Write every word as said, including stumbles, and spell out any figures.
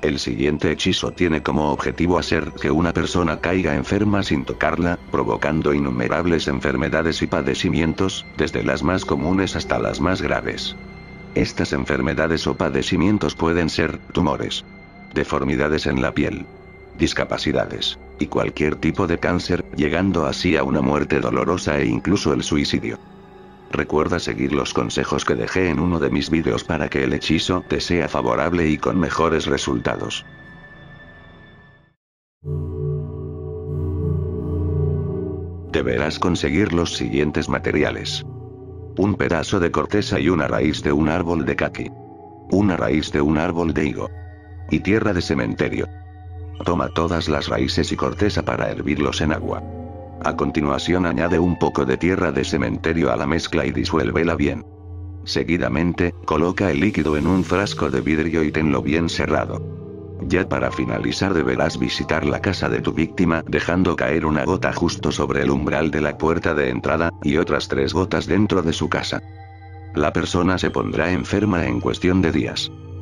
El siguiente hechizo tiene como objetivo hacer que una persona caiga enferma sin tocarla, provocando innumerables enfermedades y padecimientos, desde las más comunes hasta las más graves. Estas enfermedades o padecimientos pueden ser tumores, deformidades en la piel, discapacidades, y cualquier tipo de cáncer, llegando así a una muerte dolorosa e incluso el suicidio. Recuerda seguir los consejos que dejé en uno de mis vídeos para que el hechizo te sea favorable y con mejores resultados. Deberás conseguir los siguientes materiales: un pedazo de corteza y una raíz de un árbol de caqui, una raíz de un árbol de higo, y tierra de cementerio. Toma todas las raíces y corteza para hervirlos en agua. A continuación añade un poco de tierra de cementerio a la mezcla y disuélvela bien. Seguidamente, coloca el líquido en un frasco de vidrio y tenlo bien cerrado. Ya para finalizar deberás visitar la casa de tu víctima dejando caer una gota justo sobre el umbral de la puerta de entrada, y otras tres gotas dentro de su casa. La persona se pondrá enferma en cuestión de días.